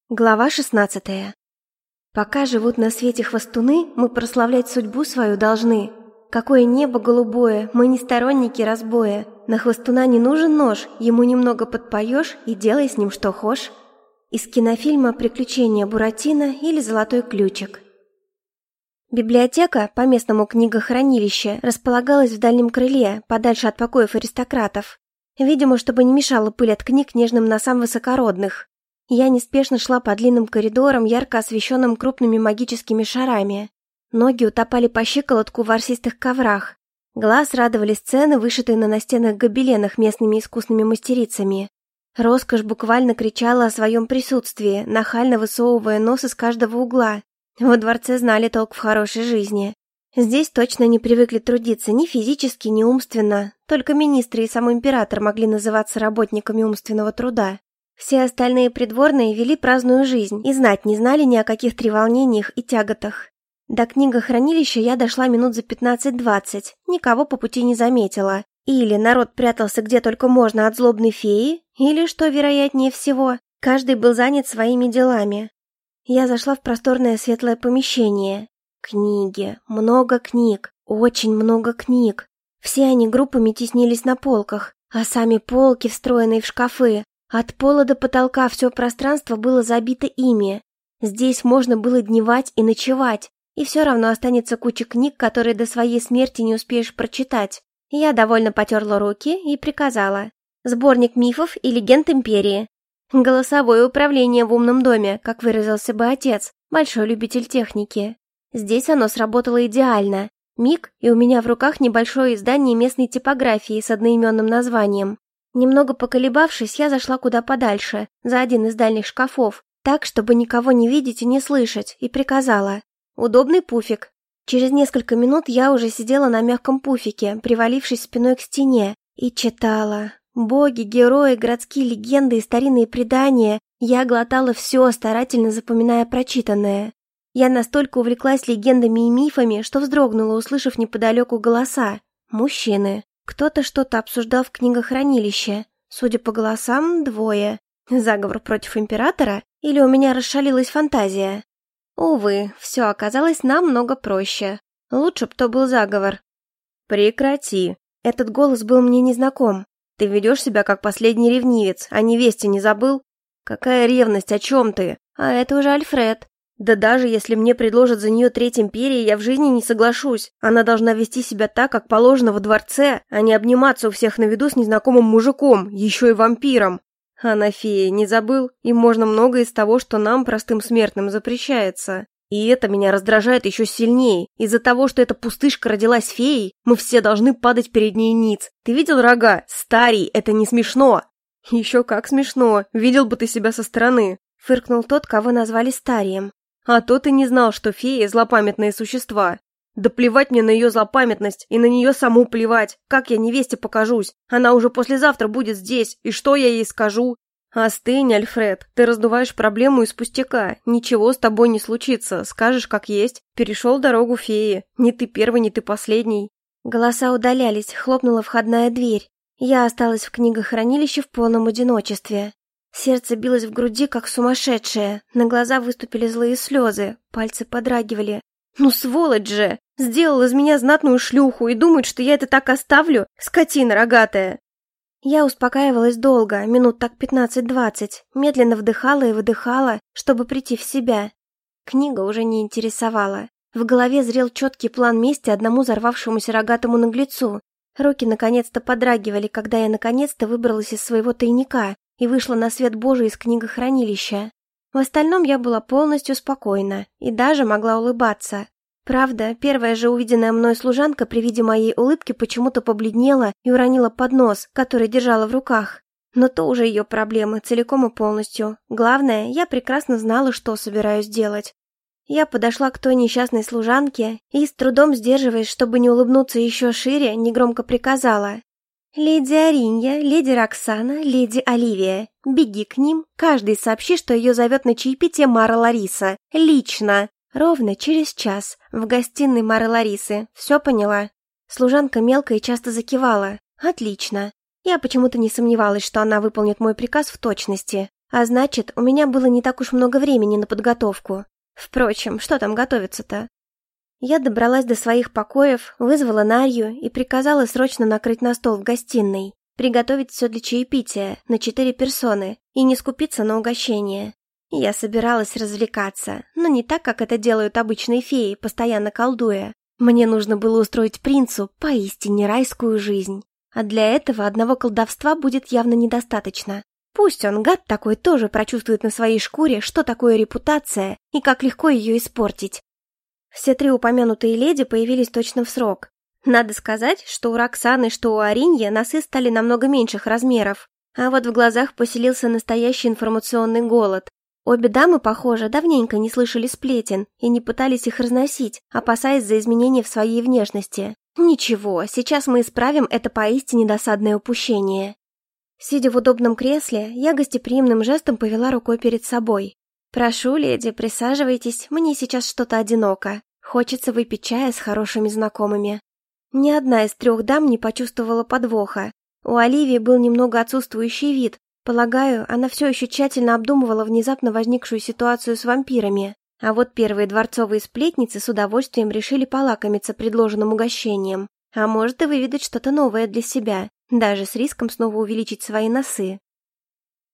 Глава 16. Пока живут на свете хвостуны, мы прославлять судьбу свою должны. Какое небо голубое, мы не сторонники разбоя. На хвостуна не нужен нож, ему немного подпоешь и делай с ним что хошь. Из кинофильма «Приключения Буратино» или «Золотой ключик». Библиотека, по-местному книгохранилище, располагалась в дальнем крыле, подальше от покоев аристократов. Видимо, чтобы не мешала пыль от книг нежным носам высокородных. Я неспешно шла по длинным коридорам, ярко освещенным крупными магическими шарами. Ноги утопали по щиколотку в ворсистых коврах. Глаз радовали сцены, вышитые на настенных гобеленах местными искусными мастерицами. Роскошь буквально кричала о своем присутствии, нахально высовывая нос из каждого угла. Во дворце знали толк в хорошей жизни. Здесь точно не привыкли трудиться ни физически, ни умственно. Только министры и сам император могли называться работниками умственного труда. Все остальные придворные вели праздную жизнь и знать не знали ни о каких треволнениях и тяготах. До книгохранилища я дошла минут за 15-20, никого по пути не заметила. Или народ прятался где только можно от злобной феи, или, что вероятнее всего, каждый был занят своими делами. Я зашла в просторное светлое помещение. Книги, много книг, очень много книг. Все они группами теснились на полках, а сами полки, встроенные в шкафы. От пола до потолка все пространство было забито ими. Здесь можно было дневать и ночевать, и все равно останется куча книг, которые до своей смерти не успеешь прочитать. Я довольно потерла руки и приказала: сборник мифов и легенд империи. Голосовое управление в умном доме, как выразился бы отец, большой любитель техники. Здесь оно сработало идеально. Миг, и у меня в руках небольшое издание местной типографии с одноименным названием. Немного поколебавшись, я зашла куда подальше, за один из дальних шкафов, так, чтобы никого не видеть и не слышать, и приказала: удобный пуфик. Через несколько минут я уже сидела на мягком пуфике, привалившись спиной к стене, и читала. Боги, герои, городские легенды и старинные предания. Я глотала все, старательно запоминая прочитанное. Я настолько увлеклась легендами и мифами, что вздрогнула, услышав неподалеку голоса. Мужчины. Кто-то что-то обсуждал в книгохранилище. Судя по голосам, двое. Заговор против императора? Или у меня расшалилась фантазия? Увы, все оказалось намного проще. Лучше б то был заговор. «Прекрати!» Этот голос был мне незнаком. «Ты ведешь себя как последний ревнивец, а невесте не забыл? Какая ревность, о чем ты? А это уже Альфред. Да даже если мне предложат за нее треть империи, я в жизни не соглашусь. Она должна вести себя так, как положено во дворце, а не обниматься у всех на виду с незнакомым мужиком, еще и вампиром. Она фея, не забыл? Им можно многое из того, что нам, простым смертным, запрещается. И это меня раздражает еще сильнее. Из-за того, что эта пустышка родилась феей, мы все должны падать перед ней ниц. Ты видел рога? Старий, это не смешно. Еще как смешно. Видел бы ты себя со стороны. Фыркнул тот, кого назвали Старием. А то ты не знал, что феи – злопамятные существа. Да плевать мне на ее злопамятность, и на нее саму плевать. Как я невесте покажусь? Она уже послезавтра будет здесь, и что я ей скажу? Остынь, Альфред, ты раздуваешь проблему из пустяка. Ничего с тобой не случится, скажешь как есть. Перешел дорогу феи. Не ты первый, не ты последний. Голоса удалялись, хлопнула входная дверь. Я осталась в книгохранилище в полном одиночестве. Сердце билось в груди, как сумасшедшее. На глаза выступили злые слезы, пальцы подрагивали. Ну сволочь же! Сделал из меня знатную шлюху и думает, что я это так оставлю? Скотина рогатая! Я успокаивалась долго, минут так 15-20, медленно вдыхала и выдыхала, чтобы прийти в себя. Книга уже не интересовала. В голове зрел четкий план мести одному взорвавшемуся рогатому наглецу. Руки наконец-то подрагивали, когда я наконец-то выбралась из своего тайника и вышла на свет Божий из книгохранилища. В остальном я была полностью спокойна и даже могла улыбаться. Правда, первая же увиденная мной служанка при виде моей улыбки почему-то побледнела и уронила поднос, который держала в руках. Но то уже ее проблемы, целиком и полностью. Главное, я прекрасно знала, что собираюсь делать. Я подошла к той несчастной служанке и, с трудом сдерживаясь, чтобы не улыбнуться еще шире, негромко приказала: «Леди Аринья, леди Роксана, леди Оливия, беги к ним, каждый сообщи, что ее зовет на чаепитие Мара Лариса. Лично. Ровно через час. В гостиной Мары Ларисы. Все поняла?» Служанка мелко и часто закивала. «Отлично». Я почему-то не сомневалась, что она выполнит мой приказ в точности. А значит, у меня было не так уж много времени на подготовку. Впрочем, что там готовиться-то? Я добралась до своих покоев, вызвала Нарью и приказала срочно накрыть на стол в гостиной, приготовить все для чаепития на 4 персоны и не скупиться на угощение. Я собиралась развлекаться, но не так, как это делают обычные феи, постоянно колдуя. Мне нужно было устроить принцу поистине райскую жизнь. А для этого одного колдовства будет явно недостаточно. Пусть он, гад такой, тоже прочувствует на своей шкуре, что такое репутация и как легко ее испортить. Все 3 упомянутые леди появились точно в срок. Надо сказать, что у Роксаны, что у Ариньи носы стали намного меньших размеров, а вот в глазах поселился настоящий информационный голод. Обе дамы, похоже, давненько не слышали сплетен и не пытались их разносить, опасаясь за изменения в своей внешности. Ничего, сейчас мы исправим это поистине досадное упущение. Сидя в удобном кресле, я гостеприимным жестом повела рукой перед собой. «Прошу, леди, присаживайтесь, мне сейчас что-то одиноко. Хочется выпить чая с хорошими знакомыми». Ни одна из 3 дам не почувствовала подвоха. У Оливии был немного отсутствующий вид. Полагаю, она все еще тщательно обдумывала внезапно возникшую ситуацию с вампирами. А вот первые дворцовые сплетницы с удовольствием решили полакомиться предложенным угощением. А может и выведать что-то новое для себя, даже с риском снова увеличить свои носы.